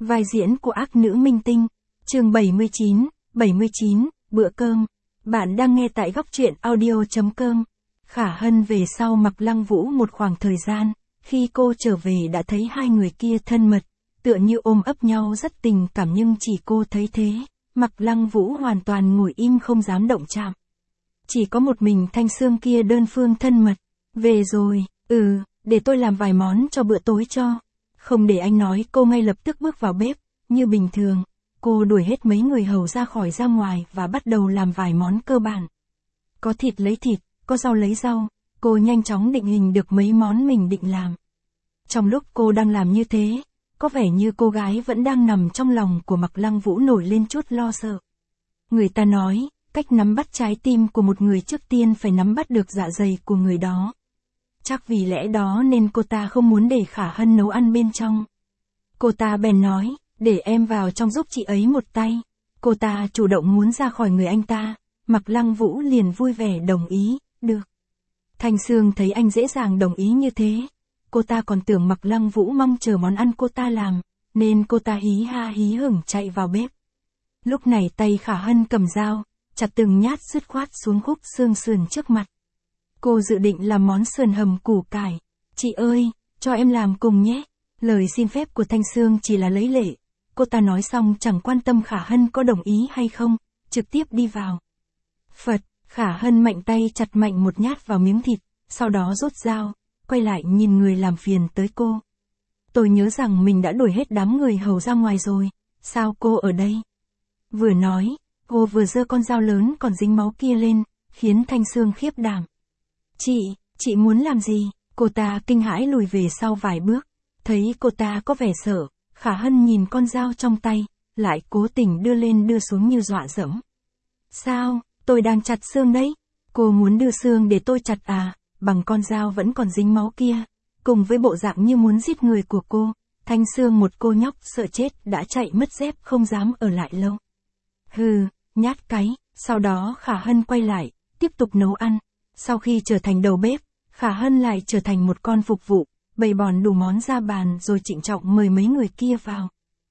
Vai diễn của ác nữ minh tinh. Chương 79, bữa cơm. Bạn đang nghe tại góc truyện audio.com. Khả Hân về sau Mạc Lăng Vũ một khoảng thời gian, khi cô trở về đã thấy hai người kia thân mật, tựa như ôm ấp nhau rất tình cảm, nhưng chỉ cô thấy thế, Mạc Lăng Vũ hoàn toàn ngồi im không dám động chạm. Chỉ có một mình Thanh Sương kia đơn phương thân mật. Về rồi, để tôi làm vài món cho bữa tối cho. Không để anh nói, cô ngay lập tức bước vào bếp, như bình thường, cô đuổi hết mấy người hầu ra ngoài và bắt đầu làm vài món cơ bản. Có thịt lấy thịt, có rau lấy rau, cô nhanh chóng định hình được mấy món mình định làm. Trong lúc cô đang làm như thế, có vẻ như cô gái vẫn đang nằm trong lòng của Mạc Lăng Vũ nổi lên chút lo sợ. Người ta nói, cách nắm bắt trái tim của một người trước tiên phải nắm bắt được dạ dày của người đó. Chắc vì lẽ đó nên cô ta không muốn để Khả Hân nấu ăn bên trong. Cô ta bèn nói, để em vào trong giúp chị ấy một tay. Cô ta chủ động muốn ra khỏi người anh ta. Mạc Lăng Vũ liền vui vẻ đồng ý, được. Thanh Sương thấy anh dễ dàng đồng ý như thế. Cô ta còn tưởng Mạc Lăng Vũ mong chờ món ăn cô ta làm, nên cô ta hí ha hí hửng chạy vào bếp. Lúc này tay Khả Hân cầm dao, chặt từng nhát dứt khoát xuống khúc xương sườn trước mặt. Cô dự định làm món sườn hầm củ cải. Chị ơi, cho em làm cùng nhé. Lời xin phép của Thanh Sương chỉ là lấy lệ. Cô ta nói xong chẳng quan tâm Khả Hân có đồng ý hay không, trực tiếp đi vào. Phật, Khả Hân mạnh tay chặt mạnh một nhát vào miếng thịt, sau đó rút dao, quay lại nhìn người làm phiền tới cô. Tôi nhớ rằng mình đã đuổi hết đám người hầu ra ngoài rồi, sao cô ở đây? Vừa nói, cô vừa giơ con dao lớn còn dính máu kia lên, khiến Thanh Sương khiếp đảm. Chị muốn làm gì? Cô ta kinh hãi lùi về sau vài bước. Thấy cô ta có vẻ sợ, Khả Hân nhìn con dao trong tay, lại cố tình đưa lên đưa xuống như dọa dẫm. Sao, tôi đang chặt xương đấy. Cô muốn đưa xương để tôi chặt à? Bằng con dao vẫn còn dính máu kia, cùng với bộ dạng như muốn giết người của cô, Thanh Sương một cô nhóc sợ chết đã chạy mất dép không dám ở lại lâu. Hừ, nhát cái. Sau đó Khả Hân quay lại, tiếp tục nấu ăn. Sau khi trở thành đầu bếp, Khả Hân lại trở thành một con phục vụ, bày bòn đủ món ra bàn rồi trịnh trọng mời mấy người kia vào.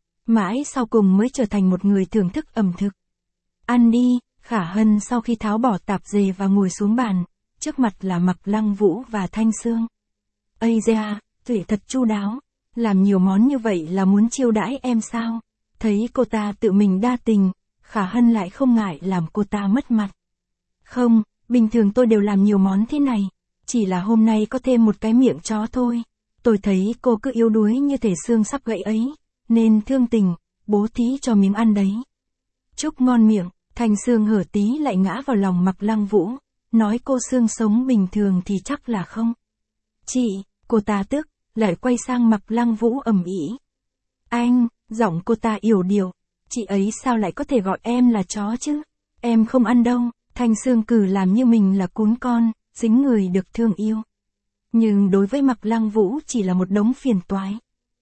Mãi sau cùng mới trở thành một người thưởng thức ẩm thực. Ăn đi. Khả Hân sau khi tháo bỏ tạp dề và ngồi xuống bàn, trước mặt là Mạc Lăng Vũ và Thanh Sương. Ây da, tuyệt thật chu đáo, làm nhiều món như vậy là muốn chiêu đãi em sao? Thấy cô ta tự mình đa tình, Khả Hân lại không ngại làm cô ta mất mặt. Không, bình thường tôi đều làm nhiều món thế này, chỉ là hôm nay có thêm một cái miệng chó thôi. Tôi thấy cô cứ yếu đuối như thể xương sắp gãy ấy, nên thương tình, bố thí cho miếng ăn đấy. Chúc ngon miệng. Thanh Sương hở tí lại ngã vào lòng Mạc Lăng Vũ, nói cô xương sống bình thường thì chắc là không. Chị, cô ta tức, lại quay sang Mạc Lăng Vũ ầm ĩ. Anh, giọng cô ta yểu điệu, chị ấy sao lại có thể gọi em là chó chứ? Em không ăn đâu. Thanh Sương cử làm như mình là cún con, dính người được thương yêu. Nhưng đối với Mạc Lăng Vũ chỉ là một đống phiền toái.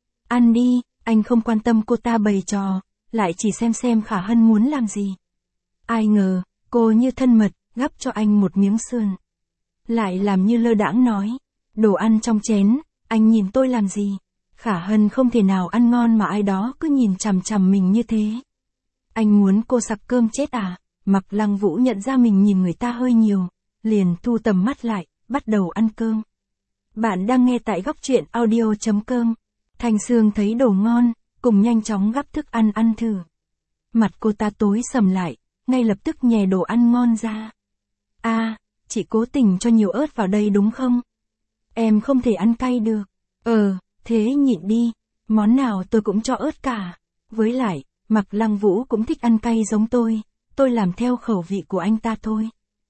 Ăn đi, anh không quan tâm cô ta bày trò, lại chỉ xem Khả Hân muốn làm gì. Ai ngờ, cô như thân mật, gắp cho anh một miếng sườn. Lại làm như lơ đãng nói, đồ ăn trong chén, anh nhìn tôi làm gì? Khả Hân không thể nào ăn ngon mà ai đó cứ nhìn chằm chằm mình như thế. Anh muốn cô sặc cơm chết à? Mạc Lăng Vũ nhận ra mình nhìn người ta hơi nhiều, liền thu tầm mắt lại, bắt đầu ăn cơm. Bạn đang nghe tại góc truyện audio.com. Thanh Sương thấy đồ ngon, cùng nhanh chóng gắp thức ăn ăn thử. Mặt cô ta tối sầm lại, ngay lập tức nhè đồ ăn ngon ra. À, chị cố tình cho nhiều ớt vào đây đúng không? Em không thể ăn cay được. Thế nhịn đi, món nào tôi cũng cho ớt cả. Với lại, Mạc Lăng Vũ cũng thích ăn cay giống tôi làm theo khẩu vị của anh ta thôi.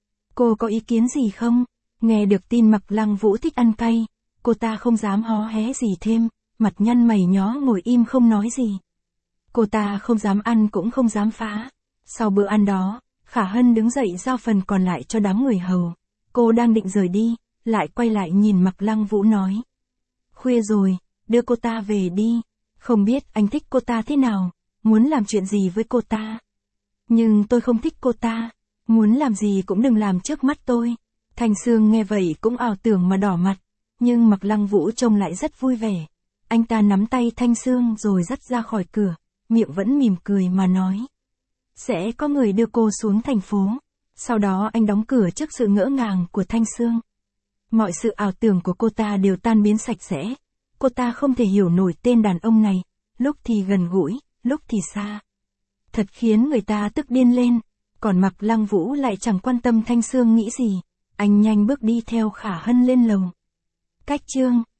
Cô có ý kiến gì không? Nghe được tin Mạc Lăng Vũ thích ăn cay, cô ta không dám hó hé gì thêm, mặt nhăn mày nhó ngồi im không nói gì. Cô ta không dám ăn cũng không dám phá. Sau bữa ăn đó, Khả Hân đứng dậy giao phần còn lại cho đám người hầu. Cô đang định rời đi, lại quay lại nhìn Mạc Lăng Vũ nói. Khuya rồi, đưa cô ta về đi. Không biết anh thích cô ta thế nào, muốn làm chuyện gì với cô ta. Nhưng tôi không thích cô ta, muốn làm gì cũng đừng làm trước mắt tôi. Thanh Sương nghe vậy cũng ảo tưởng mà đỏ mặt, nhưng Mạc Lăng Vũ trông lại rất vui vẻ. Anh ta nắm tay Thanh Sương rồi dắt ra khỏi cửa, miệng vẫn mỉm cười mà nói. Sẽ có người đưa cô xuống thành phố. Sau đó anh đóng cửa trước sự ngỡ ngàng của Thanh Sương. Mọi sự ảo tưởng của cô ta đều tan biến sạch sẽ. Cô ta không thể hiểu nổi tên đàn ông này, lúc thì gần gũi, lúc thì xa. Thật khiến người ta tức điên lên. Còn Mạc Lăng Vũ lại chẳng quan tâm Thanh Sương nghĩ gì. Anh nhanh bước đi theo Khả Hân lên lầu. Cách chương